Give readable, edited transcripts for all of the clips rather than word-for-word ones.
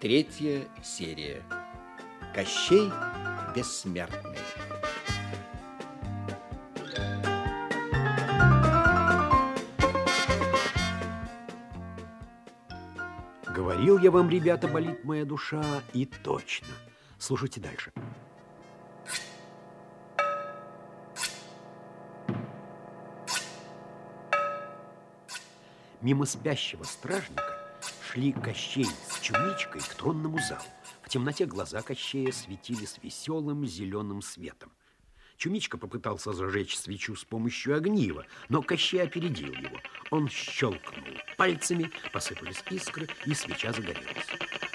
Третья серия. Кощей Бессмертный. Говорил я вам, ребята, болит моя душа, и точно. Слушайте дальше. Мимо спящего стражника шли Кощей с Чумичкой к тронному залу. В темноте глаза Кощея светились веселым зеленым светом. Чумичка попытался зажечь свечу с помощью огнива, но Кощей опередил его. Он щелкнул пальцами, посыпались искры, и свеча загорелась.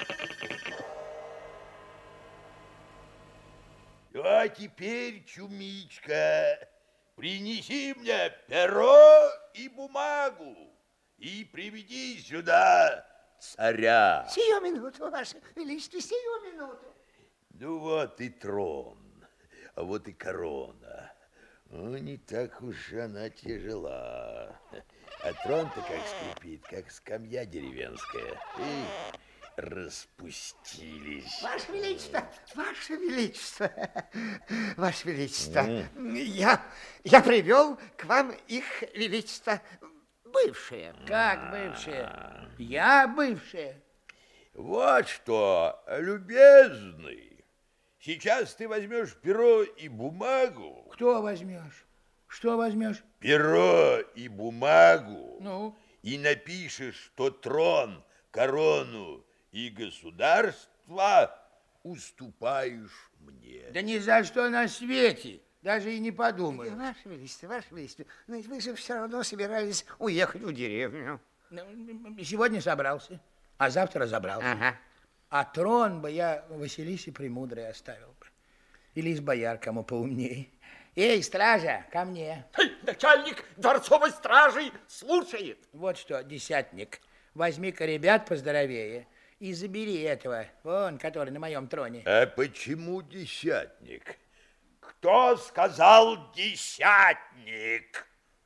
А теперь, Чумичка, принеси мне перо и бумагу и приведи сюда царя. Сию минуту, Ваше Величество, сию минуту. Ну вот и трон, а вот и корона. Ну, не так уж она тяжела. А трон-то как скрипит, как скамья деревенская. И распустились. Ваше Величество, Ваше Величество, Ваше Величество, я привел к вам их Величество бывшие. Как бывшие? Я бывшие. Вот что, любезный, сейчас ты возьмешь перо и бумагу. Кто возьмешь? Что возьмешь? Перо и бумагу. Ну? И напишешь, что трон, корону и государство уступаешь мне. Да ни за что на свете. Даже и не подумаю. Ваше Величество, но ведь вы же все равно собирались уехать в деревню. Сегодня собрался, а завтра забрался. Ага. А трон бы я Василисе Премудрой оставил бы. Или из бояр кому поумнее. Эй, стража, ко мне. Начальник дворцовой стражи слушает. Вот что, десятник, возьми-ка ребят поздоровее и забери этого, вон, который на моем троне. А почему десятник? Кто сказал десятник?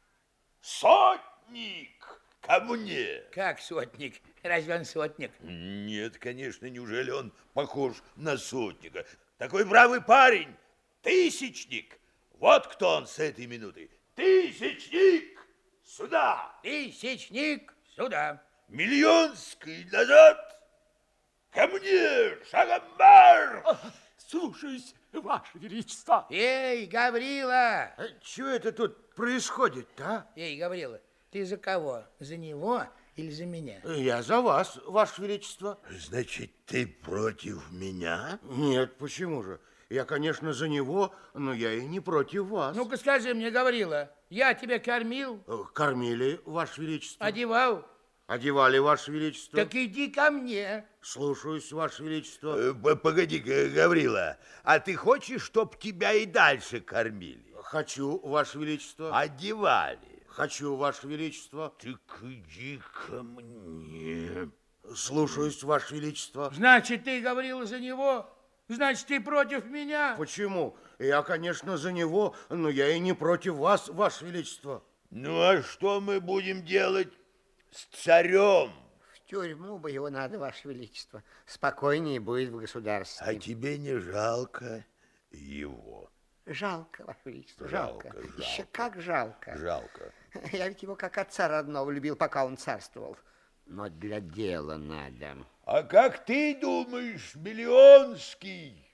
Сотник ко мне. Как сотник? Разве он сотник? Нет, конечно, неужели он похож на сотника? Такой бравый парень, тысячник. Вот кто он с этой минуты. Тысячник, сюда. Тысячник, сюда. Миллионский назад. Ко мне, шагом марш. Слушаюсь, Ваше Величество. Эй, Гаврила! Что это тут происходит-то, а? Эй, Гаврила, ты за кого? За него или за меня? Я за вас, Ваше Величество. Значит, ты против меня? Нет, почему же? Я, конечно, за него, но я и не против вас. Ну-ка скажи мне, Гаврила, я тебя кормил? Кормили, Ваше Величество. Одевал? Одевали, Ваше Величество. Так иди ко мне. Слушаюсь, Ваше Величество. Погоди-ка, Гаврила, а ты хочешь, чтоб тебя и дальше кормили? Хочу, Ваше Величество. Одевали? Хочу, Ваше Величество. Так иди ко мне. Слушаюсь, Ваше Величество. Значит, ты, Гаврила, за него? Значит, ты против меня? Почему? Я, конечно, за него, но я и не против вас, Ваше Величество. Ну, а что мы будем делать с царем? В тюрьму бы его надо, Ваше Величество. Спокойнее будет в государстве. А тебе не жалко его? Жалко, Ваше Величество, жалко. Еще как жалко. Жалко. Я ведь его как отца родного любил, пока он царствовал. Но для дела надо. А как ты думаешь, Миллионский?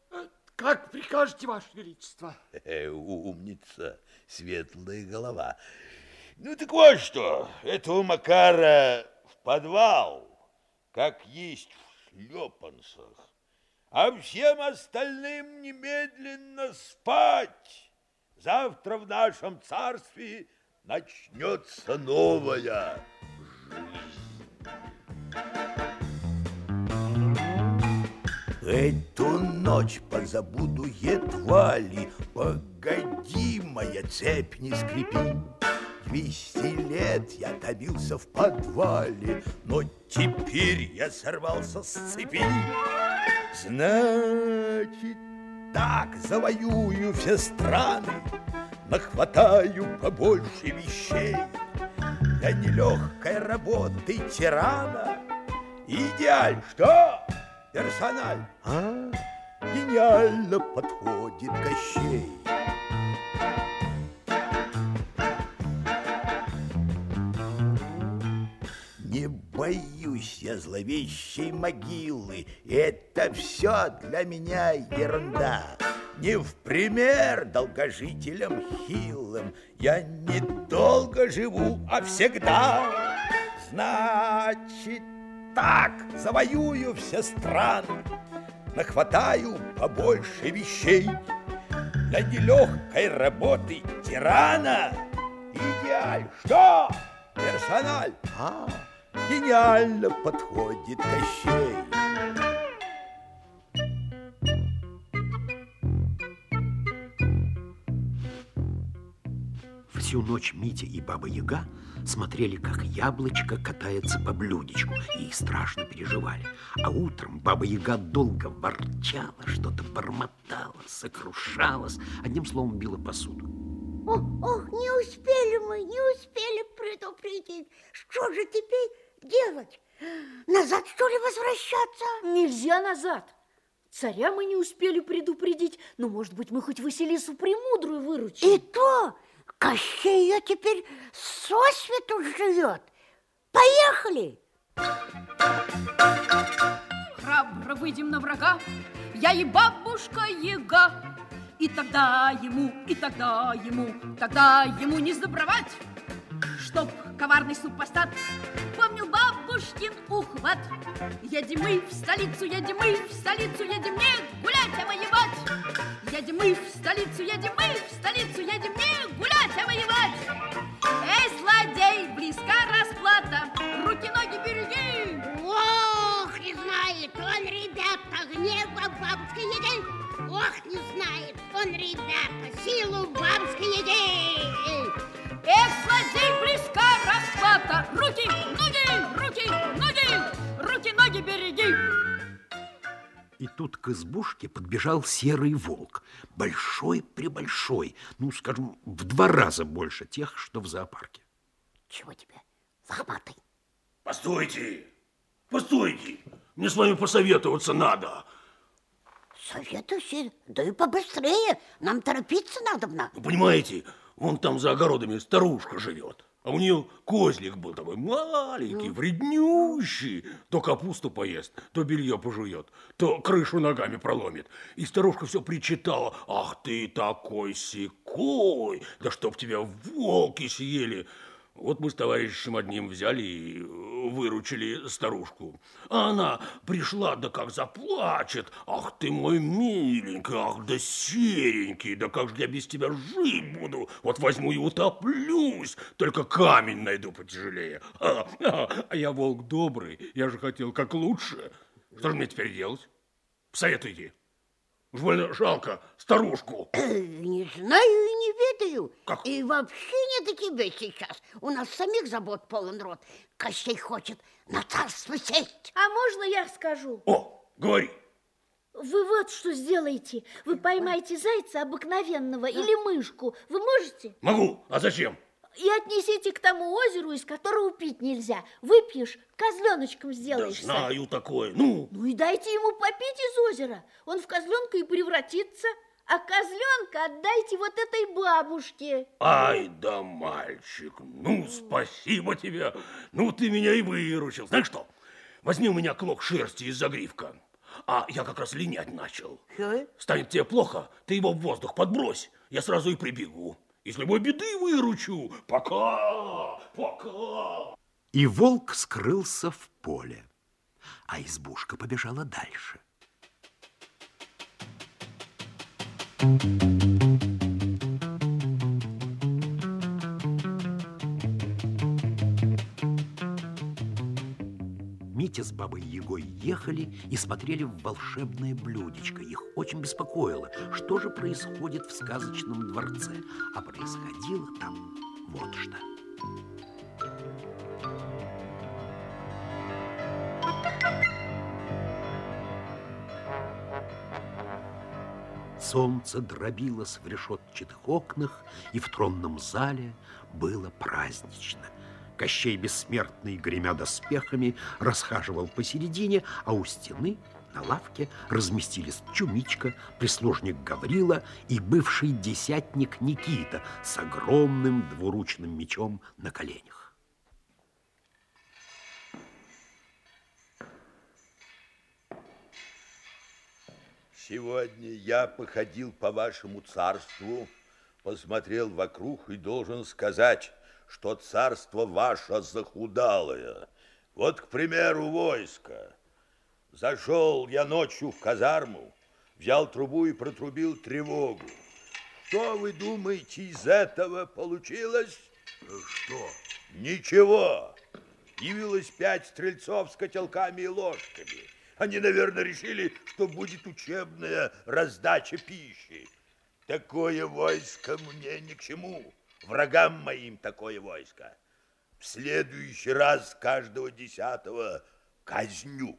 Как прикажете, Ваше Величество? Умница, светлая голова. Ну так вот что, этого Макара в подвал, как есть в шлепанцах, а всем остальным немедленно спать. Завтра в нашем царстве начнется новая жизнь. Эту ночь позабуду едва ли, погоди, моя цепь не скрипи. 200 лет я томился в подвале, но теперь я сорвался с цепи. Значит, так завоюю все страны, нахватаю побольше вещей. Для нелегкой работы тирана идеаль, что? персональ. Гениально подходит Кощей. Не боюсь я зловещей могилы, это все для меня ерунда. Не в пример долгожителям хилым, я недолго живу, а всегда. Значит так, завоюю все страны, нахватаю побольше вещей. Для нелегкой работы тирана идеаль. Что? Персональ? Гениально подходит Кощей. Всю ночь Митя и Баба-Яга смотрели, как яблочко катается по блюдечку, и страшно переживали. А утром Баба-Яга долго ворчала, что-то бормотала, сокрушалась, одним словом била посуду. Ох, не успели предупредить. Что же теперь делать? Назад, что ли, возвращаться? Нельзя назад. Царя мы не успели предупредить, но, может быть, мы хоть Василису Премудрую выручим. И то Кощей ее теперь сосвету живет. Поехали! Храбро выйдем на врага, я и бабушка-яга. И тогда ему не сдобровать, чтоб коварный супостат помнил бабушкин ухват. Едем мы в столицу, едем не гулять, а воевать. Едем мы в столицу, едем не гулять, а воевать. Эй, злодей, близка расплата, руки-ноги береги. Ох, не знает он, ребята, гнева бабушки-яги. Ох, не знает он, ребята, силу бабушки-яги. Эх, злодей, близка расплата, руки-ноги береги. И тут к избушке подбежал серый волк, большой-пребольшой, ну, скажем, в 2 раза больше тех, что в зоопарке. Чего тебе, лохматый? Постойте, мне с вами посоветоваться надо. Советуйся, да и побыстрее, нам торопиться надобно. Вы понимаете, вон там за огородами старушка живет, а у нее козлик был такой маленький, вреднющий. То капусту поест, то белье пожует, то крышу ногами проломит. И старушка все причитала: ах ты такой-сякой, да чтоб тебя волки съели. Вот мы с товарищем одним взяли и выручили старушку. А она пришла, да как заплачет: ах ты мой миленький, ах да серенький, да как же я без тебя жить буду? Вот возьму и утоплюсь, только камень найду потяжелее. А я волк добрый, я же хотел как лучше. Что же мне теперь делать? Советуйте. Уж больно жалко старушку. Не знаю и не ведаю. Как? И вообще не до тебя сейчас. У нас самих забот полон рот. Кощей хочет на царство сесть. А можно я скажу? О, говори. Вы вот что сделаете. Вы поймаете зайца обыкновенного или мышку. Вы можете? Могу. А зачем? И отнесите к тому озеру, из которого пить нельзя. Выпьешь, козленочком Да сделаешься. знаю такое. Ну и дайте ему попить из озера. Он в козленка и превратится. А козленка отдайте вот этой бабушке. Ай да мальчик, ну спасибо тебе. Ну ты меня и выручил. Знаешь что? Возьми у меня клок шерсти из загривка. А я как раз линять начал. Станет тебе плохо, ты его в воздух подбрось. Я сразу и прибегу. Из любой беды выручу. Пока. И волк скрылся в поле, а избушка побежала дальше. Митя с Бабой-Ягой ехали и смотрели в волшебное блюдечко. Их очень беспокоило, что же происходит в сказочном дворце. А происходило там вот что. Солнце дробилось в решетчатых окнах, и в тронном зале было празднично. Кощей Бессмертный, гремя доспехами, расхаживал посередине, а у стены На лавке разместились Чумичка, прислужник Гаврила и бывший десятник Никита с огромным двуручным мечом на коленях. Сегодня я походил по вашему царству, посмотрел вокруг и должен сказать, что царство ваше захудалое. Вот, к примеру, войско. Зашел я ночью в казарму, взял трубу и протрубил тревогу. Что вы думаете, из этого получилось? Что? Ничего. Явилось 5 стрельцов с котелками и ложками. Они, наверное, решили, что будет учебная раздача пищи. Такое войско мне ни к чему. Врагам моим такое войско. В следующий раз каждого 10-го казню.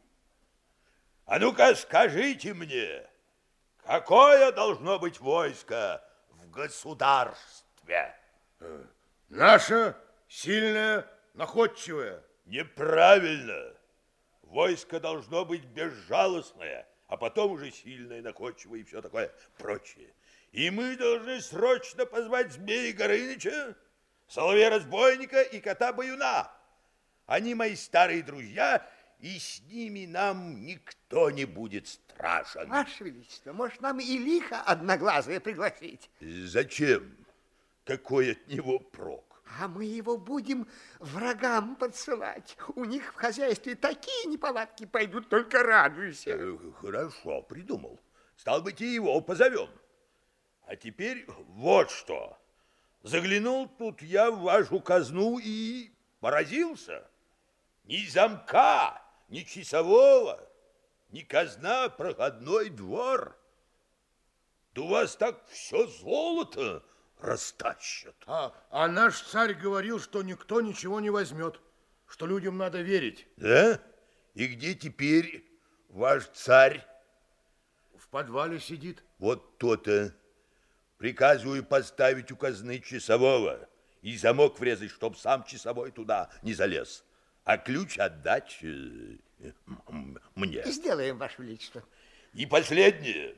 А ну-ка скажите мне, какое должно быть войско в государстве? Наше сильное, находчивое. Неправильно. Войско должно быть безжалостное, а потом уже сильное, находчивое и все такое прочее. И мы должны срочно позвать Змея Горыныча, Соловья-разбойника и Кота-баюна. Они мои старые друзья, и с ними нам никто не будет страшен. Ваше Величество, может, нам и лихо одноглазое пригласить? Зачем? Какой от него прок? А мы его будем врагам подсылать. У них в хозяйстве такие неполадки пойдут, только радуйся. Хорошо, придумал. Стал быть, и его позовем. А теперь вот что. Заглянул тут я в вашу казну и поразился. Ни замка, ни часового, ни казна, а проходной двор. Да у вас так все золото растащат. А наш царь говорил, что никто ничего не возьмет, что людям надо верить. Да? И где теперь ваш царь? В подвале сидит. Вот то-то. Приказываю поставить у казны часового и замок врезать, чтоб сам часовой туда не залез. А ключ отдать мне. Сделаем, Ваше Величество. И последнее.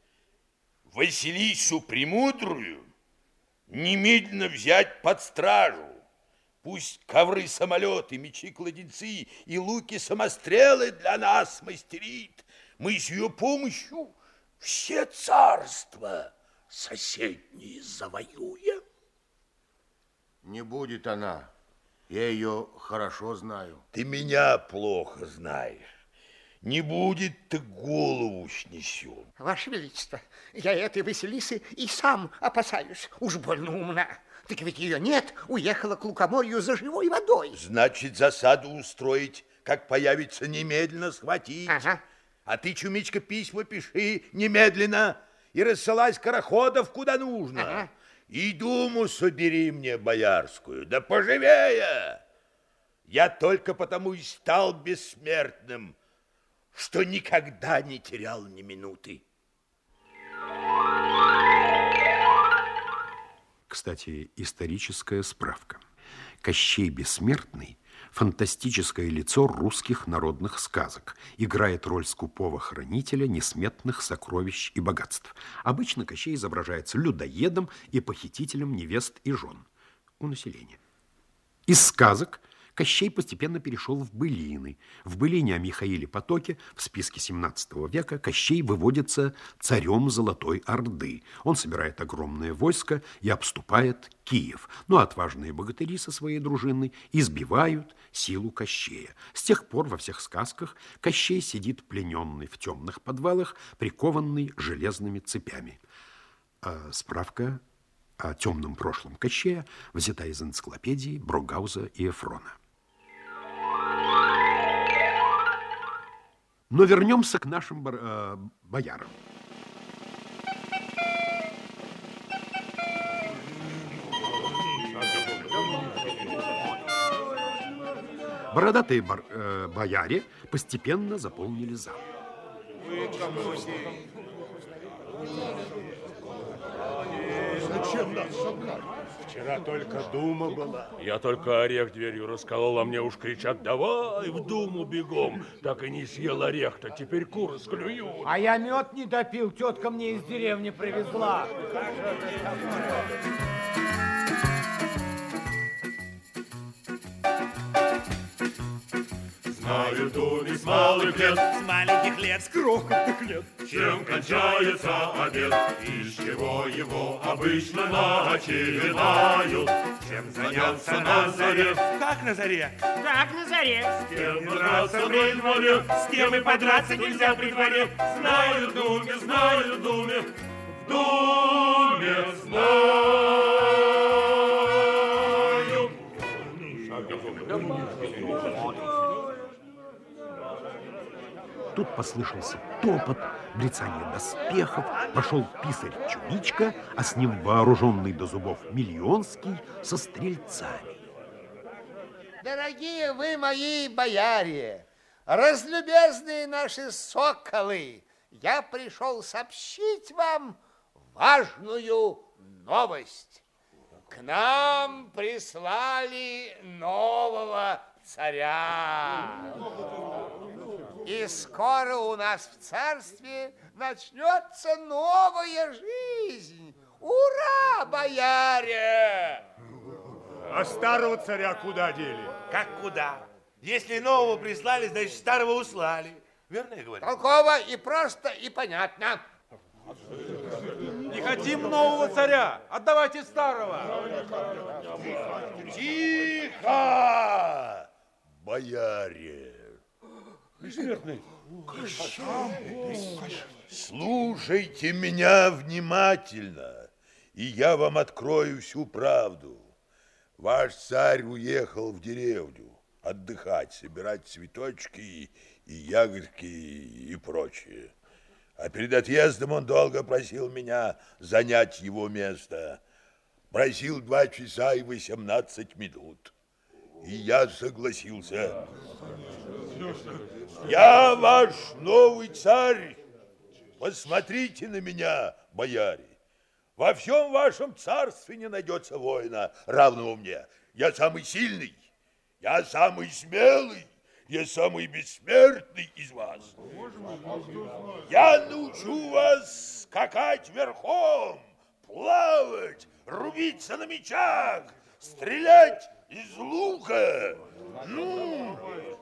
Василису Премудрую немедленно взять под стражу. Пусть ковры, самолеты, мечи-кладенцы и луки-самострелы для нас мастерит. Мы с ее помощью все царства соседние завоюем. Не будет она. Я ее хорошо знаю. Ты меня плохо знаешь. Не будет, ты голову снесем. Ваше Величество, я этой Василисы и сам опасаюсь. Уж больно умна. Так ведь ее нет, уехала к лукоморью за живой водой. Значит, засаду устроить, как появится, немедленно схватить. Ага. А ты, Чумичка, письма пиши немедленно и рассылай скороходов куда нужно. Ага. И думу собери мне боярскую, да поживее. Я только потому и стал бессмертным, что никогда не терял ни минуты. Кстати, историческая справка. Кощей Бессмертный – фантастическое лицо русских народных сказок. Играет роль скупого хранителя несметных сокровищ и богатств. Обычно Кощей изображается людоедом и похитителем невест и жен у населения. Из сказок Кощей постепенно перешел в былины. В былине о Михаиле Потоке в списке 17 века Кощей выводится царем Золотой Орды. Он собирает огромное войско и обступает Киев. Но отважные богатыри со своей дружиной избивают силу Кощея. С тех пор во всех сказках Кощей сидит плененный в темных подвалах, прикованный железными цепями. Справка о темном прошлом Кощея взята из энциклопедии Брогауза и Эфрона. Но вернемся к нашим боярам. Бородатые бояре постепенно заполнили зал. Зачем нас собрали? Вчера только дума была. Я только орех дверью расколол, а мне уж кричат: давай в думу бегом. Так и не съел орех-то, теперь куры склюют. А я мед не допил, тетка мне из деревни привезла. Знаю думи с малых лет, с маленьких лет, с крохотных лет, чем кончается обед, из чего его обычно начинают, чем заняться на заре. Как на заре? Как на заре? С кем подраться при дворе, с кем и подраться нельзя при дворе. Знаю в думе, в думе знаю. Тут послышался топот, блицание доспехов, пошел писарь Чумичка, а с ним вооруженный до зубов Миллионский со стрельцами. Дорогие вы мои бояре, разлюбезные наши соколы, я пришел сообщить вам важную новость. К нам прислали нового царя. И скоро у нас в царстве начнется новая жизнь. Ура, бояре! А старого царя куда дели? Как куда? Если нового прислали, значит старого услали. Верно я говорю? Толково и просто, и понятно. Не хотим нового царя, отдавайте старого. Тихо, бояре! Бессмертный. Слушайте меня внимательно, и я вам открою всю правду. Ваш царь уехал в деревню отдыхать, собирать цветочки и ягодки и прочее. А перед отъездом он долго просил меня занять его место. Просил 2 часа и 18 минут. И я согласился. Я ваш новый царь. Посмотрите на меня, бояре. Во всем вашем царстве не найдется воина, равного мне. Я самый сильный, я самый смелый, я самый бессмертный из вас. Я научу вас скакать верхом, плавать, рубиться на мечах, стрелять из лука. Ну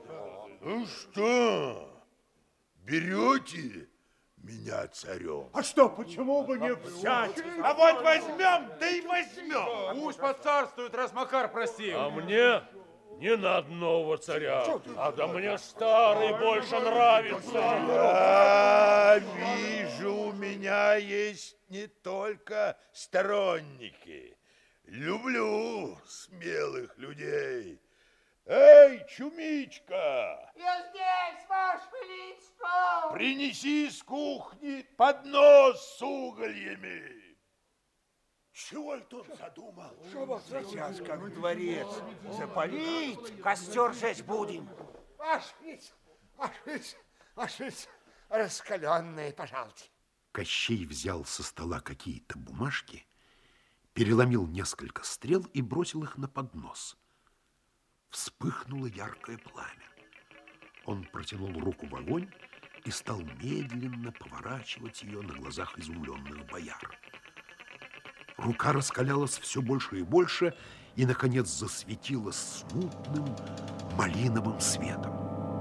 что, берете меня царем? А что, почему бы не взять? А вот возьмем, да и возьмем. Пусть поцарствует, раз Макар просил. А мне не надо нового царя, а да мне старый больше нравится. Я вижу, у меня есть не только сторонники. Люблю смелых людей. Эй, Чумичка! Я здесь, Ваше Величество! Принеси с кухни поднос с угольями. Чего это он задумал? Сейчас, как дворец запалить, костер жечь будем. Ваше Величество, раскаленные, пожалуйте. Кощей взял со стола какие-то бумажки, переломил несколько стрел и бросил их на поднос. Вспыхнуло яркое пламя. Он протянул руку в огонь и стал медленно поворачивать ее на глазах изумленных бояр. Рука раскалялась все больше и больше и, наконец, засветила смутным малиновым светом.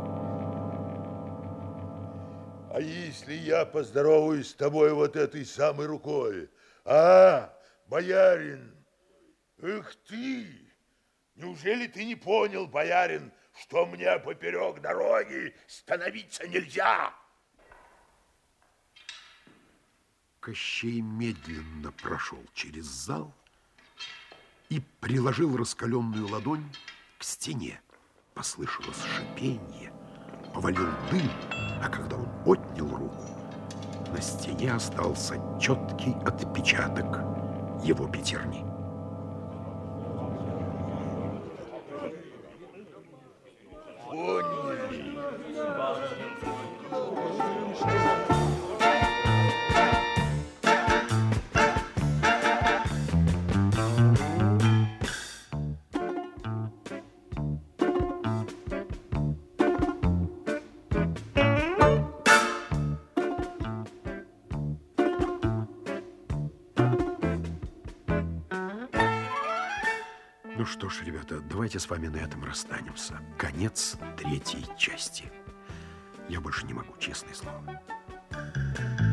А если я поздороваюсь с тобой вот этой самой рукой? А, боярин? Эх ты! Неужели ты не понял, боярин, что мне поперек дороги становиться нельзя? Кощей медленно прошел через зал и приложил раскаленную ладонь к стене. Послышалось шипенье, повалил дым, а когда он отнял руку, на стене остался четкий отпечаток его пятерни. Ну что ж, ребята, давайте с вами на этом расстанемся. Конец 3-й части. Я больше не могу, честное слово.